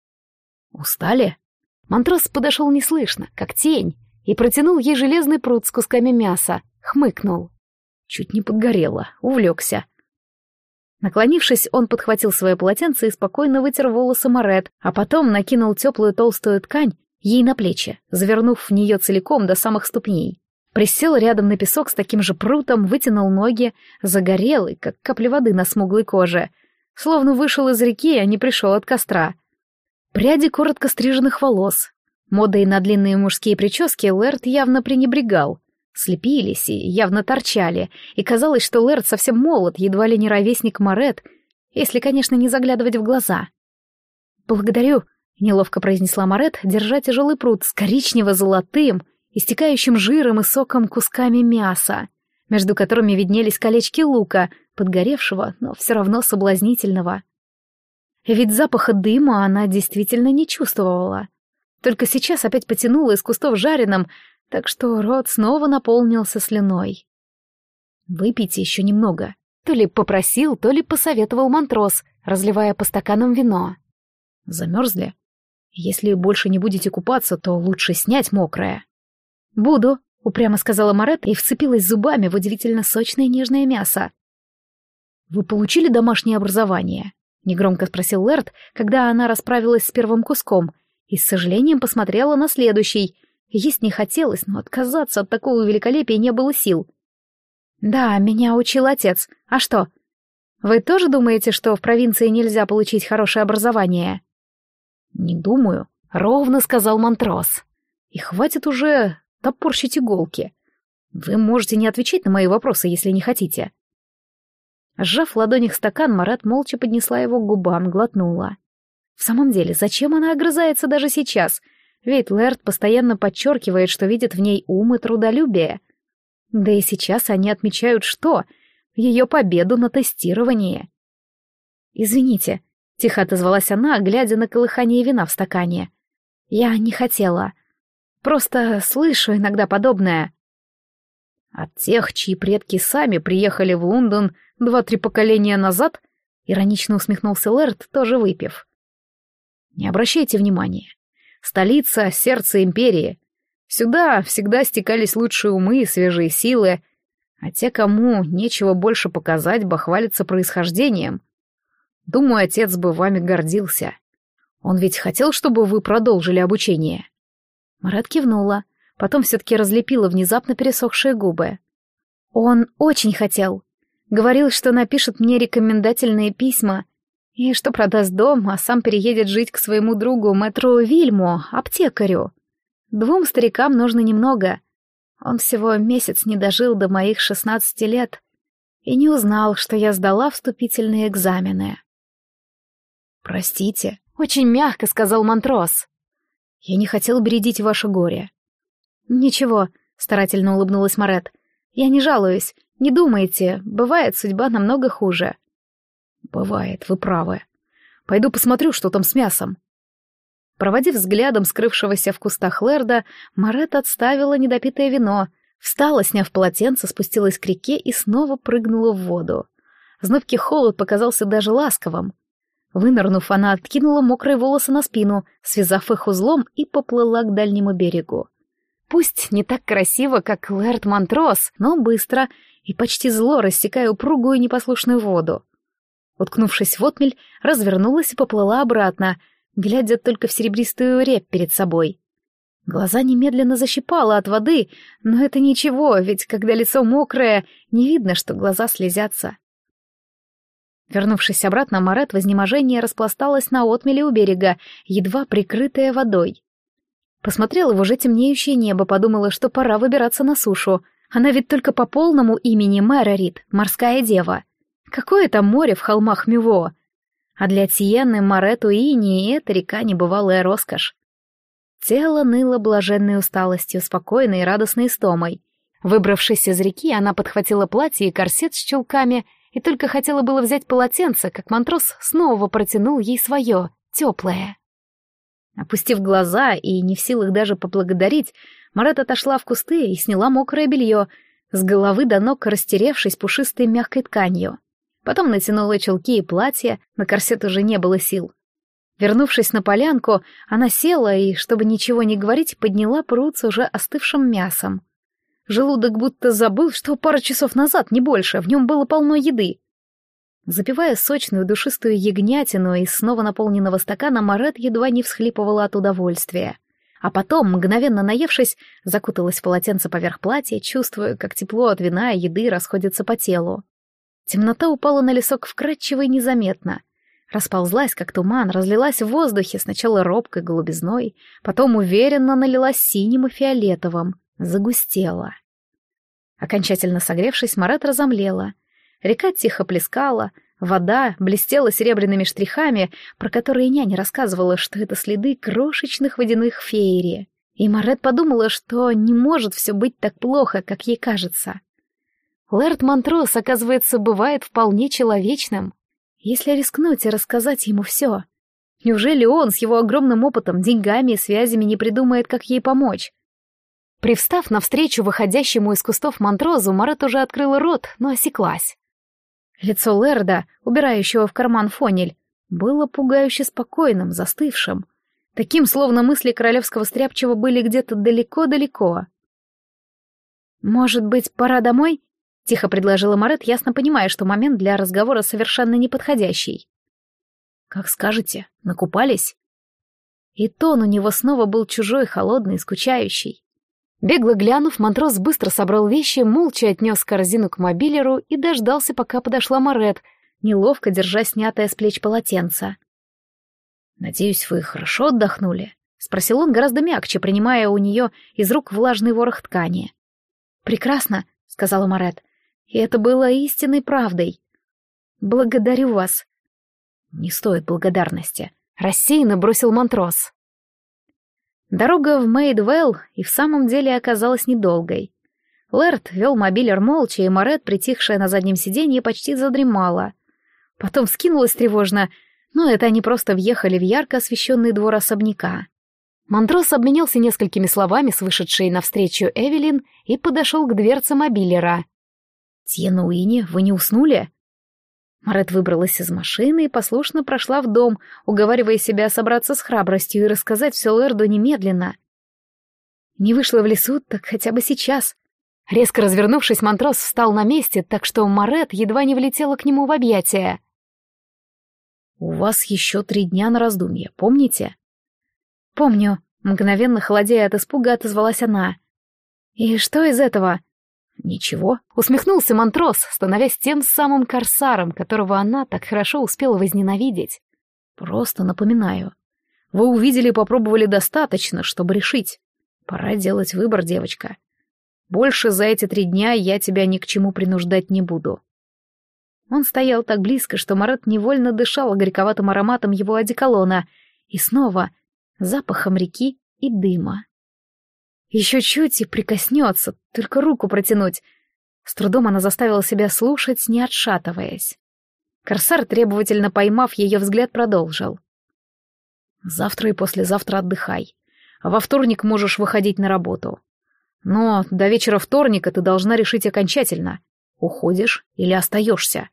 «Устали?» Монтрос подошел неслышно, как тень, и протянул ей железный прут с кусками мяса, хмыкнул. Чуть не подгорело, увлекся. Наклонившись, он подхватил свое полотенце и спокойно вытер волосы Морет, а потом накинул теплую толстую ткань ей на плечи, завернув в нее целиком до самых ступней. Присел рядом на песок с таким же прутом, вытянул ноги, загорелый, как капли воды на смуглой коже, словно вышел из реки, а не пришел от костра. Пряди коротко стриженных волос. Модой на длинные мужские прически Лэрд явно пренебрегал. Слепились и явно торчали, и казалось, что Лэрд совсем молод, едва ли не ровесник Морет, если, конечно, не заглядывать в глаза. «Благодарю», — неловко произнесла Морет, держа тяжелый прут с коричнево-золотым, истекающим жиром и соком кусками мяса, между которыми виднелись колечки лука, подгоревшего, но все равно соблазнительного. И ведь запаха дыма она действительно не чувствовала. Только сейчас опять потянула из кустов жареным, так что рот снова наполнился слюной. «Выпейте еще немного», — то ли попросил, то ли посоветовал Монтрос, разливая по стаканам вино. «Замерзли? Если больше не будете купаться, то лучше снять мокрое». «Буду», — упрямо сказала Морет и вцепилась зубами в удивительно сочное нежное мясо. «Вы получили домашнее образование?» — негромко спросил Лэрд, когда она расправилась с первым куском, и с сожалением посмотрела на следующий. Есть не хотелось, но отказаться от такого великолепия не было сил. «Да, меня учил отец. А что? Вы тоже думаете, что в провинции нельзя получить хорошее образование?» «Не думаю», — ровно сказал Монтрос. «И хватит уже топорщить иголки. Вы можете не отвечать на мои вопросы, если не хотите». Сжав в ладонях стакан, Марат молча поднесла его к губам, глотнула. В самом деле, зачем она огрызается даже сейчас? Ведь Лэрд постоянно подчеркивает, что видит в ней ум и трудолюбие. Да и сейчас они отмечают что? Ее победу на тестировании. «Извините», — тихо отозвалась она, глядя на колыхание вина в стакане. «Я не хотела. Просто слышу иногда подобное». «От тех, чьи предки сами приехали в Лондон 2-3 поколения назад?» — иронично усмехнулся Лэрд, тоже выпив. «Не обращайте внимания. Столица — сердце империи. Сюда всегда стекались лучшие умы и свежие силы, а те, кому нечего больше показать, бахвалятся происхождением. Думаю, отец бы вами гордился. Он ведь хотел, чтобы вы продолжили обучение». Марат кивнула, потом все-таки разлепила внезапно пересохшие губы. «Он очень хотел. Говорил, что напишет мне рекомендательные письма и что продаст дом, а сам переедет жить к своему другу мэтру Вильму, аптекарю. 2 старикам нужно немного. Он всего месяц не дожил до моих 16 лет и не узнал, что я сдала вступительные экзамены». «Простите», — очень мягко сказал Монтрос. «Я не хотел бередить ваше горе». «Ничего», — старательно улыбнулась Марет. «Я не жалуюсь. Не думайте, бывает судьба намного хуже». «Бывает, вы правы. Пойду посмотрю, что там с мясом». Проводив взглядом скрывшегося в кустах Лэрда, Марет отставила недопитое вино, встала, сняв полотенце, спустилась к реке и снова прыгнула в воду. Знобкий холод показался даже ласковым. Вынырнув, она откинула мокрые волосы на спину, связав их узлом, и поплыла к дальнему берегу. Пусть не так красиво, как Лэрд Монтрос, но быстро и почти зло рассекая упругую непослушную воду. Уткнувшись в отмель, развернулась и поплыла обратно, глядя только в серебристую рябь перед собой. Глаза немедленно защипало от воды, но это ничего, ведь когда лицо мокрое, не видно, что глаза слезятся. Вернувшись обратно, Марет в изнеможении распласталась на отмеле у берега, едва прикрытая водой. Посмотрела в уже темнеющее небо, подумала, что пора выбираться на сушу. Она ведь только по полному имени Мэрорит, морская дева. Какое там море в холмах Мюво? А для Тиенны, Марету и Инии эта река небывалая роскошь. Тело ныло блаженной усталостью, спокойной и радостной истомой. Выбравшись из реки, она подхватила платье и корсет с чулками и только хотела было взять полотенце, как Монтрос снова протянул ей свое, теплое. Опустив глаза и не в силах даже поблагодарить, Марет отошла в кусты и сняла мокрое белье, с головы до ног растеревшись пушистой мягкой тканью. Потом натянула чулки и платье, на корсет уже не было сил. Вернувшись на полянку, она села и, чтобы ничего не говорить, подняла пруд с уже остывшим мясом. Желудок будто забыл, что пару часов назад, не больше, в нем было полно еды. Запивая сочную душистую ягнятину из снова наполненного стакана, Марет едва не всхлипывала от удовольствия. А потом, мгновенно наевшись, закуталась в полотенце поверх платья, чувствуя, как тепло от вина и еды расходится по телу. Темнота упала на лесок вкрадчиво и незаметно. Расползлась, как туман, разлилась в воздухе, сначала робкой голубизной, потом уверенно налилась синим и фиолетовым, загустела. Окончательно согревшись, Марет разомлела. Река тихо плескала, вода блестела серебряными штрихами, про которые няня рассказывала, что это следы крошечных водяных феерий. И Марет подумала, что не может все быть так плохо, как ей кажется. Лэрд Монтрос, оказывается, бывает вполне человечным. Если рискнуть и рассказать ему все. Неужели он с его огромным опытом, деньгами и связями не придумает, как ей помочь? Привстав навстречу выходящему из кустов Монтрозу, Марет уже открыла рот, но осеклась. Лицо Лэрда, убирающего в карман фонель, было пугающе спокойным, застывшим. Таким, словно мысли королевского стряпчего были где-то далеко-далеко. «Может быть, пора домой?» — тихо предложила Марет, ясно понимая, что момент для разговора совершенно неподходящий. «Как скажете, накупались?» И тон у него снова был чужой, холодный, скучающий. Бегло глянув, матрос быстро собрал вещи, молча отнес корзину к мобилеру и дождался, пока подошла Марет, неловко держа снятое с плеч полотенце. «Надеюсь, вы хорошо отдохнули?» — спросил он гораздо мягче, принимая у нее из рук влажный ворох ткани. «Прекрасно», — сказала Марет, — «и это было истинной правдой. Благодарю вас». «Не стоит благодарности», — рассеянно бросил матрос. Дорога в Мейдвелл и в самом деле оказалась недолгой. Лэрд вел мобилер молча, и Марет, притихшая на заднем сиденье, почти задремала. Потом вскинулась тревожно, но это они просто въехали в ярко освещенный двор особняка. Монтрос обменялся несколькими словами с вышедшей навстречу Эвелин и подошел к дверце мобилера. «Тьена Уинни, вы не уснули?» Марет выбралась из машины и послушно прошла в дом, уговаривая себя собраться с храбростью и рассказать все Лэрду немедленно. Не вышла в лесу, так хотя бы сейчас. Резко развернувшись, Монтрос встал на месте, так что Марет едва не влетела к нему в объятия. «У вас еще 3 дня на раздумье, помните?» «Помню», — мгновенно холодея от испуга отозвалась она. «И что из этого?» «Ничего», — усмехнулся Монтрос, становясь тем самым корсаром, которого она так хорошо успела возненавидеть. «Просто напоминаю. Вы увидели и попробовали достаточно, чтобы решить. Пора делать выбор, девочка. Больше за эти 3 дня я тебя ни к чему принуждать не буду». Он стоял так близко, что Марет невольно дышала горьковатым ароматом его одеколона и снова запахом реки и дыма. Еще чуть и прикоснется, только руку протянуть. С трудом она заставила себя слушать, не отшатываясь. Корсар, требовательно поймав ее взгляд, продолжил. «Завтра и послезавтра отдыхай, а во вторник можешь выходить на работу. Но до вечера вторника ты должна решить окончательно, уходишь или остаешься».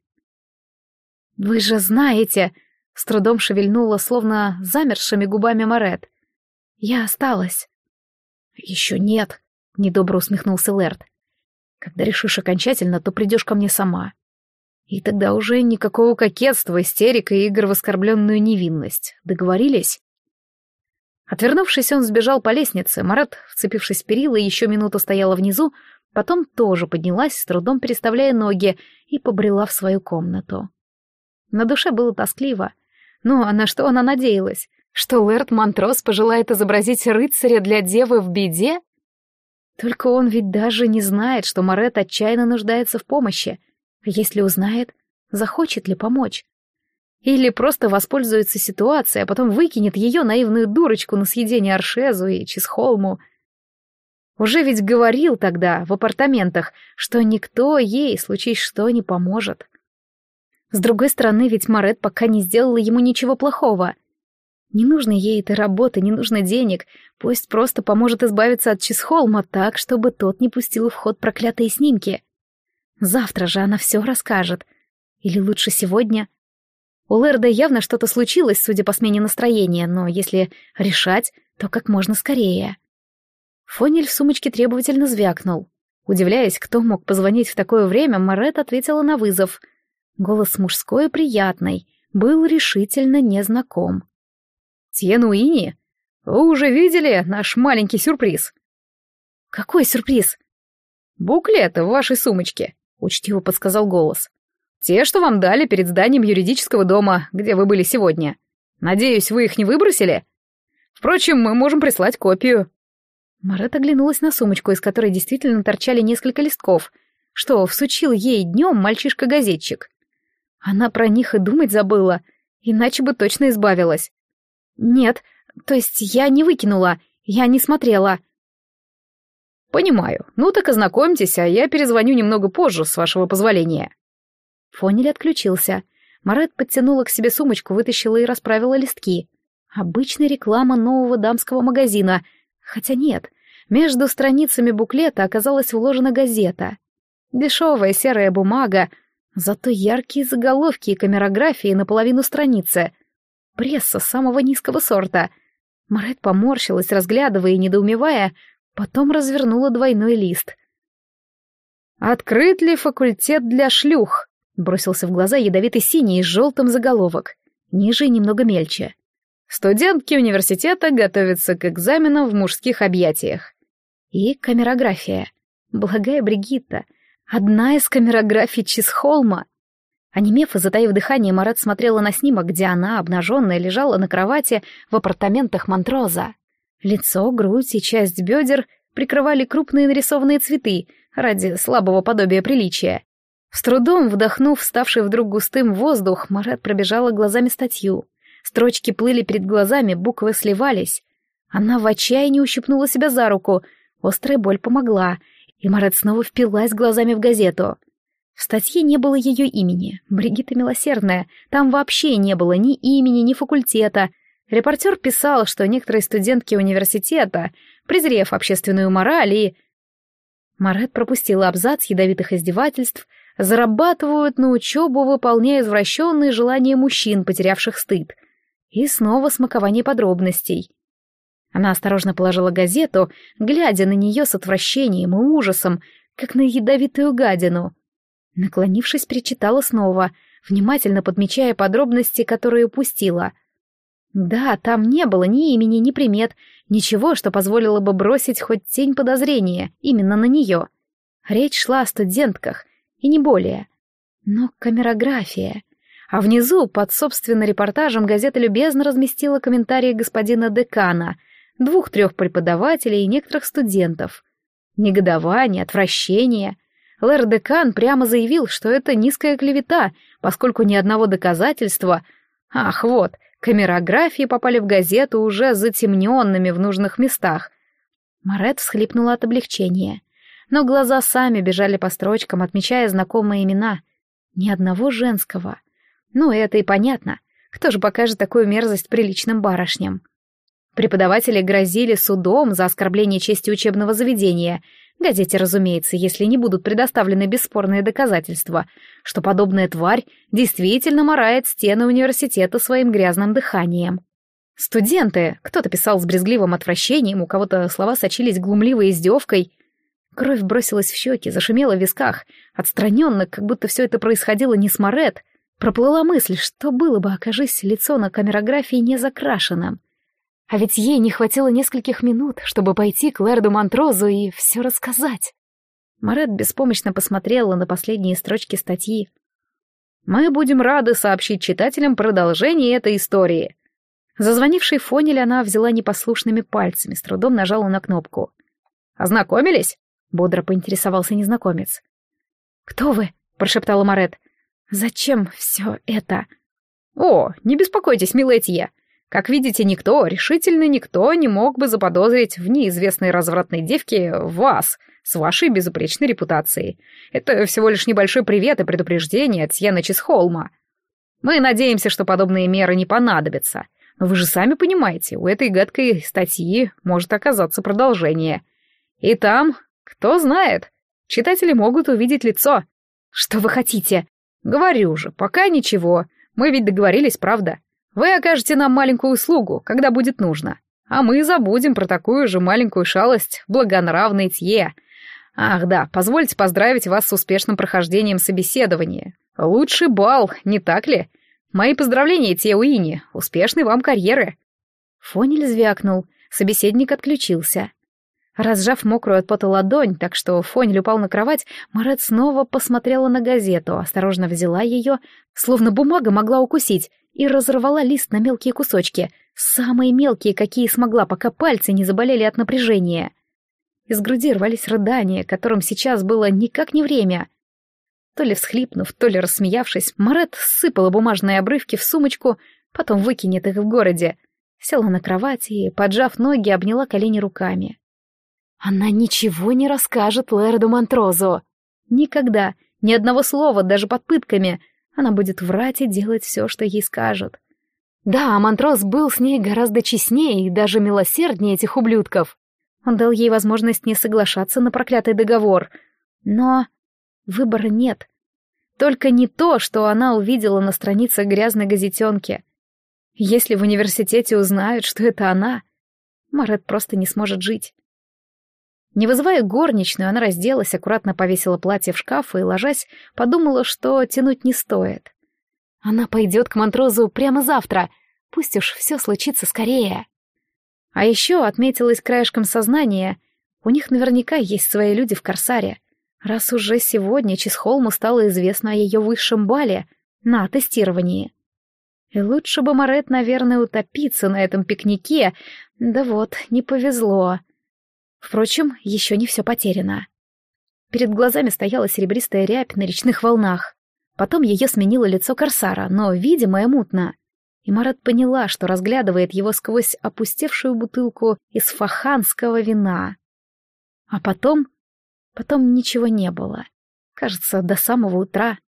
«Вы же знаете...» — с трудом шевельнула, словно замерзшими губами Марет. «Я осталась». «Еще нет», — недобро усмехнулся Лэрд. «Когда решишь окончательно, то придешь ко мне сама. И тогда уже никакого кокетства, истерик и игр в оскорбленную невинность. Договорились?» Отвернувшись, он сбежал по лестнице. Марет, вцепившись в перила, еще минуту стояла внизу, потом тоже поднялась, с трудом переставляя ноги, и побрела в свою комнату. На душе было тоскливо. Ну, а на что она надеялась? Что Лэрд Монтрос пожелает изобразить рыцаря для девы в беде? Только он ведь даже не знает, что Марет отчаянно нуждается в помощи. А если узнает, захочет ли помочь? Или просто воспользуется ситуацией, а потом выкинет ее, наивную дурочку, на съедение Аршезу и Чисхолму. Уже ведь говорил тогда, в апартаментах, что никто ей, случись что, не поможет. С другой стороны, ведь Марет пока не сделала ему ничего плохого. Не нужно ей этой работы, не нужно денег, пусть просто поможет избавиться от Чисхолма так, чтобы тот не пустил в ход проклятые снимки. Завтра же она все расскажет. Или лучше сегодня. У Лэрда явно что-то случилось, судя по смене настроения, но если решать, то как можно скорее. Фонель в сумочке требовательно звякнул. Удивляясь, кто мог позвонить в такое время, Марет ответила на вызов. Голос мужской и приятный, был решительно незнаком. «Тьена Уинни, вы уже видели наш маленький сюрприз?» «Какой сюрприз?» «Буклеты в вашей сумочке», — учтиво подсказал голос. «Те, что вам дали перед зданием юридического дома, где вы были сегодня. Надеюсь, вы их не выбросили? Впрочем, мы можем прислать копию». Марет оглянулась на сумочку, из которой действительно торчали несколько листков, что всучил ей днем мальчишка-газетчик. Она про них и думать забыла, иначе бы точно избавилась. «Нет, то есть я не выкинула, я не смотрела». «Понимаю. Ну так ознакомьтесь, а я перезвоню немного позже, с вашего позволения». Фонель отключился. Марет подтянула к себе сумочку, вытащила и расправила листки. Обычная реклама нового дамского магазина. Хотя нет, между страницами буклета оказалась вложена газета. Дешевая серая бумага, зато яркие заголовки и камерографии наполовину страницы. Пресса самого низкого сорта. Марет поморщилась, разглядывая и недоумевая, потом развернула двойной лист. «Открыт ли факультет для шлюх?» — бросился в глаза ядовитый синий с желтым заголовок. ниже и немного мельче. Студентки университета готовятся к экзаменам в мужских объятиях. И камерография. Благая Бригитта. Одна из камерографий Чисхолма. Онемев и затаив дыхание, Марет смотрела на снимок, где она, обнаженная, лежала на кровати в апартаментах Монтроза. Лицо, грудь и часть бедер прикрывали крупные нарисованные цветы ради слабого подобия приличия. С трудом вдохнув ставший вдруг густым воздух, Марет пробежала глазами статью. Строчки плыли перед глазами, буквы сливались. Она в отчаянии ущипнула себя за руку. Острая боль помогла, и Марет снова впилась глазами в газету. В статье не было ее имени. Бригитта Милосердная. Там вообще не было ни имени, ни факультета. Репортер писал, что некоторые студентки университета, презрев общественную мораль и... Марет пропустила абзац ядовитых издевательств, зарабатывают на учебу, выполняя извращенные желания мужчин, потерявших стыд. И снова смакование подробностей. Она осторожно положила газету, глядя на нее с отвращением и ужасом, как на ядовитую гадину. Наклонившись, перечитала снова, внимательно подмечая подробности, которые упустила. Да, там не было ни имени, ни примет, ничего, что позволило бы бросить хоть тень подозрения именно на нее. Речь шла о студентках, и не более. Но камерография... А внизу, под собственным репортажем, газета любезно разместила комментарии господина декана, 2-3 преподавателей и некоторых студентов. Негодование, отвращение. Лэр-декан прямо заявил, что это низкая клевета, поскольку ни одного доказательства... Ах, вот, камерографии попали в газету уже затемненными в нужных местах. Марет всхлипнула от облегчения. Но глаза сами бежали по строчкам, отмечая знакомые имена. Ни одного женского. Ну, это и понятно. Кто же покажет такую мерзость приличным барышням? Преподаватели грозили судом за оскорбление чести учебного заведения. Газете, разумеется, если не будут предоставлены бесспорные доказательства, что подобная тварь действительно марает стены университета своим грязным дыханием. Студенты, кто-то писал с брезгливым отвращением, у кого-то слова сочились глумливой издевкой. Кровь бросилась в щеки, зашумела в висках, отстраненно, как будто все это происходило не с Марет. Проплыла мысль, что было бы, окажись лицо на камерографии не закрашенным. А ведь ей не хватило нескольких минут, чтобы пойти к Лэрду Монтрозу и все рассказать. Марет беспомощно посмотрела на последние строчки статьи. «Мы будем рады сообщить читателям продолжение этой истории». Зазвонивший Фонель она взяла непослушными пальцами, с трудом нажала на кнопку. «Ознакомились?» — бодро поинтересовался незнакомец. «Кто вы?» — прошептала Марет. «Зачем все это?» «О, не беспокойтесь, милетье. Как видите, никто, решительно никто не мог бы заподозрить в неизвестной развратной девке вас с вашей безупречной репутацией. Это всего лишь небольшой привет и предупреждение от Сьена Чисхолма. Мы надеемся, что подобные меры не понадобятся. Но вы же сами понимаете, у этой гадкой статьи может оказаться продолжение. И там, кто знает, читатели могут увидеть лицо. Что вы хотите?» «Говорю же, пока ничего. Мы ведь договорились, правда? Вы окажете нам маленькую услугу, когда будет нужно. А мы забудем про такую же маленькую шалость в благонравной Тье. Ах да, позвольте поздравить вас с успешным прохождением собеседования. Лучший балл, не так ли? Мои поздравления, Тье Уини. Успешной вам карьеры». Фонель звякнул, собеседник отключился. Разжав мокрую от пота ладонь, так что Фонель упал на кровать, Марет снова посмотрела на газету, осторожно взяла ее, словно бумага могла укусить, и разорвала лист на мелкие кусочки, самые мелкие, какие смогла, пока пальцы не заболели от напряжения. Из груди рвались рыдания, которым сейчас было никак не время. То ли всхлипнув, то ли рассмеявшись, Марет сыпала бумажные обрывки в сумочку, потом выкинет их в городе, села на кровать и, поджав ноги, обняла колени руками. Она ничего не расскажет Лэрду Монтрозу. Никогда, ни одного слова, даже под пытками. Она будет врать и делать все, что ей скажут. Да, Монтроз был с ней гораздо честнее и даже милосерднее этих ублюдков. Он дал ей возможность не соглашаться на проклятый договор. Но выбора нет. Только не то, что она увидела на страницах грязной газетенки. Если в университете узнают, что это она, Марет просто не сможет жить. Не вызывая горничную, она разделась, аккуратно повесила платье в шкаф и, ложась, подумала, что тянуть не стоит. Она пойдет к Монтрозу прямо завтра. Пусть уж все случится скорее. А еще отметилось краешком сознания, у них наверняка есть свои люди в Корсаре, раз уже сегодня Чисхолму стало известно о ее высшем бале на тестировании. И лучше бы Морет, наверное, утопиться на этом пикнике, да вот, не повезло. Впрочем, еще не все потеряно. Перед глазами стояла серебристая рябь на речных волнах. Потом ее сменило лицо Корсара, но видимое мутно. И Марат поняла, что разглядывает его сквозь опустевшую бутылку из фаханского вина. А потом ничего не было. Кажется, до самого утра.